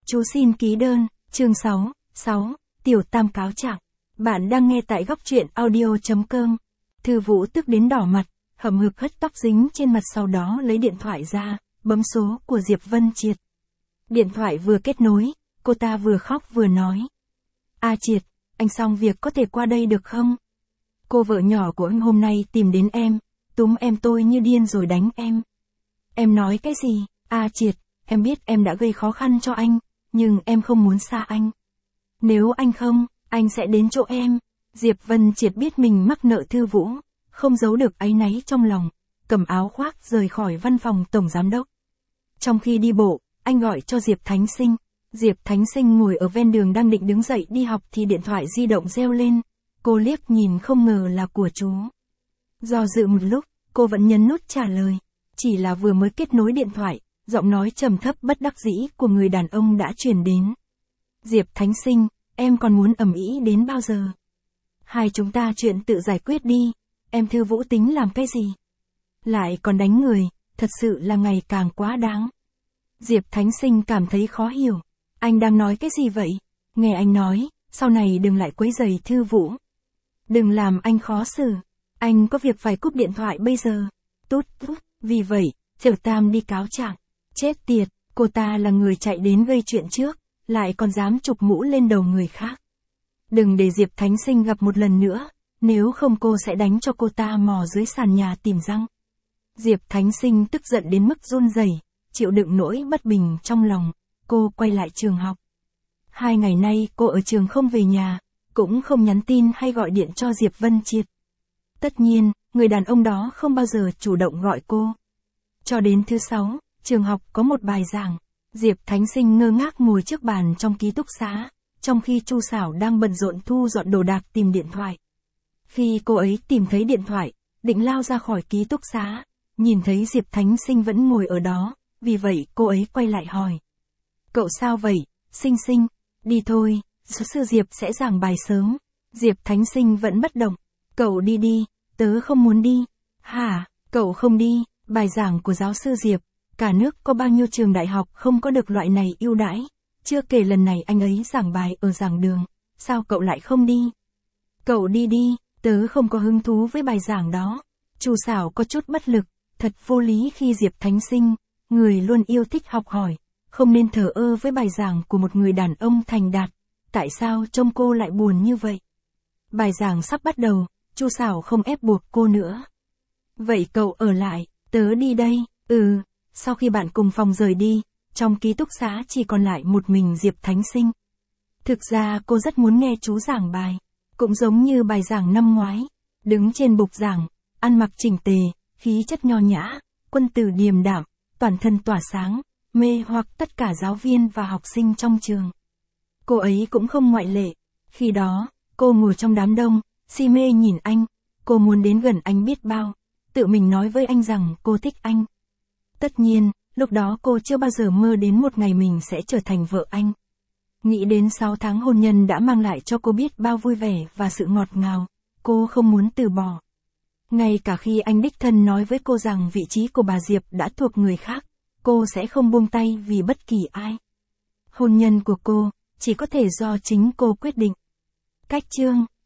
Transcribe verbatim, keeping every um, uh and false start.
Chú xin ký đơn, chương sáu, sáu, Tiểu Tam cáo trạng. Bạn đang nghe tại góc truyện audio.com. Thư Vũ tức đến đỏ mặt, hậm hực hất tóc dính trên mặt, sau đó lấy điện thoại ra, bấm số của Diệp Vân Triệt. Điện thoại vừa kết nối, cô ta vừa khóc vừa nói. A Triệt, anh xong việc có thể qua đây được không? Cô vợ nhỏ của anh hôm nay tìm đến em, túm em tôi như điên rồi đánh em. Em nói cái gì? A Triệt, em biết em đã gây khó khăn cho anh, nhưng em không muốn xa anh. Nếu anh không, anh sẽ đến chỗ em. Diệp Vân Triệt biết mình mắc nợ Thư Vũ, không giấu được áy náy trong lòng, cầm áo khoác rời khỏi văn phòng tổng giám đốc. Trong khi đi bộ, anh gọi cho Diệp Thánh Sinh. Diệp Thánh Sinh ngồi ở ven đường đang định đứng dậy đi học thì điện thoại di động reo lên. Cô liếc nhìn không ngờ là của chú. Do dự một lúc, cô vẫn nhấn nút trả lời. Chỉ là vừa mới kết nối điện thoại, giọng nói trầm thấp bất đắc dĩ của người đàn ông đã truyền đến. Diệp Thánh Sinh, em còn muốn ầm ĩ đến bao giờ? Hai chúng ta chuyện tự giải quyết đi, em Thư Vũ tính làm cái gì? Lại còn đánh người, thật sự là ngày càng quá đáng. Diệp Thánh Sinh cảm thấy khó hiểu. Anh đang nói cái gì vậy? Nghe anh nói, sau này đừng lại quấy rầy Thư Vũ. Đừng làm anh khó xử. Anh có việc phải cúp điện thoại bây giờ. Tút tút, vì vậy, Tiểu Tam đi cáo trạng. Chết tiệt, cô ta là người chạy đến gây chuyện trước, lại còn dám chụp mũ lên đầu người khác. Đừng để Diệp Thánh Sinh gặp một lần nữa, nếu không cô sẽ đánh cho cô ta mò dưới sàn nhà tìm răng. Diệp Thánh Sinh tức giận đến mức run rẩy, chịu đựng nỗi bất bình trong lòng, cô quay lại trường học. Hai ngày nay cô ở trường không về nhà, cũng không nhắn tin hay gọi điện cho Diệp Vân Triệt. Tất nhiên, người đàn ông đó không bao giờ chủ động gọi cô. Cho đến thứ sáu, trường học có một bài giảng, Diệp Thánh Sinh ngơ ngác ngồi trước bàn trong ký túc xá, trong khi Chu Sảo đang bận rộn thu dọn đồ đạc tìm điện thoại. Khi cô ấy tìm thấy điện thoại, định lao ra khỏi ký túc xá, nhìn thấy Diệp Thánh Sinh vẫn ngồi ở đó, vì vậy cô ấy quay lại hỏi. Cậu sao vậy, Sinh Sinh? Đi thôi, giáo sư Diệp sẽ giảng bài sớm. Diệp Thánh Sinh vẫn bất động. Cậu đi đi, tớ không muốn đi. Hả, cậu không đi, bài giảng của giáo sư Diệp, cả nước có bao nhiêu trường đại học không có được loại này ưu đãi. Chưa kể lần này anh ấy giảng bài ở giảng đường, sao cậu lại không đi? Cậu đi đi, tớ không có hứng thú với bài giảng đó. Chu Sảo có chút bất lực, thật vô lý khi Diệp Thánh Sinh, người luôn yêu thích học hỏi, không nên thờ ơ với bài giảng của một người đàn ông thành đạt. Tại sao trông cô lại buồn như vậy? Bài giảng sắp bắt đầu, Chu Sảo không ép buộc cô nữa. Vậy cậu ở lại, tớ đi đây. Ừ, sau khi bạn cùng phòng rời đi, trong ký túc xá chỉ còn lại một mình Diệp Thánh Sinh. Thực ra cô rất muốn nghe chú giảng bài, cũng giống như bài giảng năm ngoái, đứng trên bục giảng, ăn mặc chỉnh tề, khí chất nho nhã, quân tử điềm đạm, toàn thân tỏa sáng, mê hoặc tất cả giáo viên và học sinh trong trường. Cô ấy cũng không ngoại lệ. Khi đó, cô ngồi trong đám đông, si mê nhìn anh, cô muốn đến gần anh biết bao, tự mình nói với anh rằng cô thích anh. Tất nhiên, lúc đó cô chưa bao giờ mơ đến một ngày mình sẽ trở thành vợ anh. Nghĩ đến sáu tháng hôn nhân đã mang lại cho cô biết bao vui vẻ và sự ngọt ngào, cô không muốn từ bỏ. Ngay cả khi anh đích thân nói với cô rằng vị trí của bà Diệp đã thuộc người khác, cô sẽ không buông tay vì bất kỳ ai. Hôn nhân của cô, chỉ có thể do chính cô quyết định. Cách chương,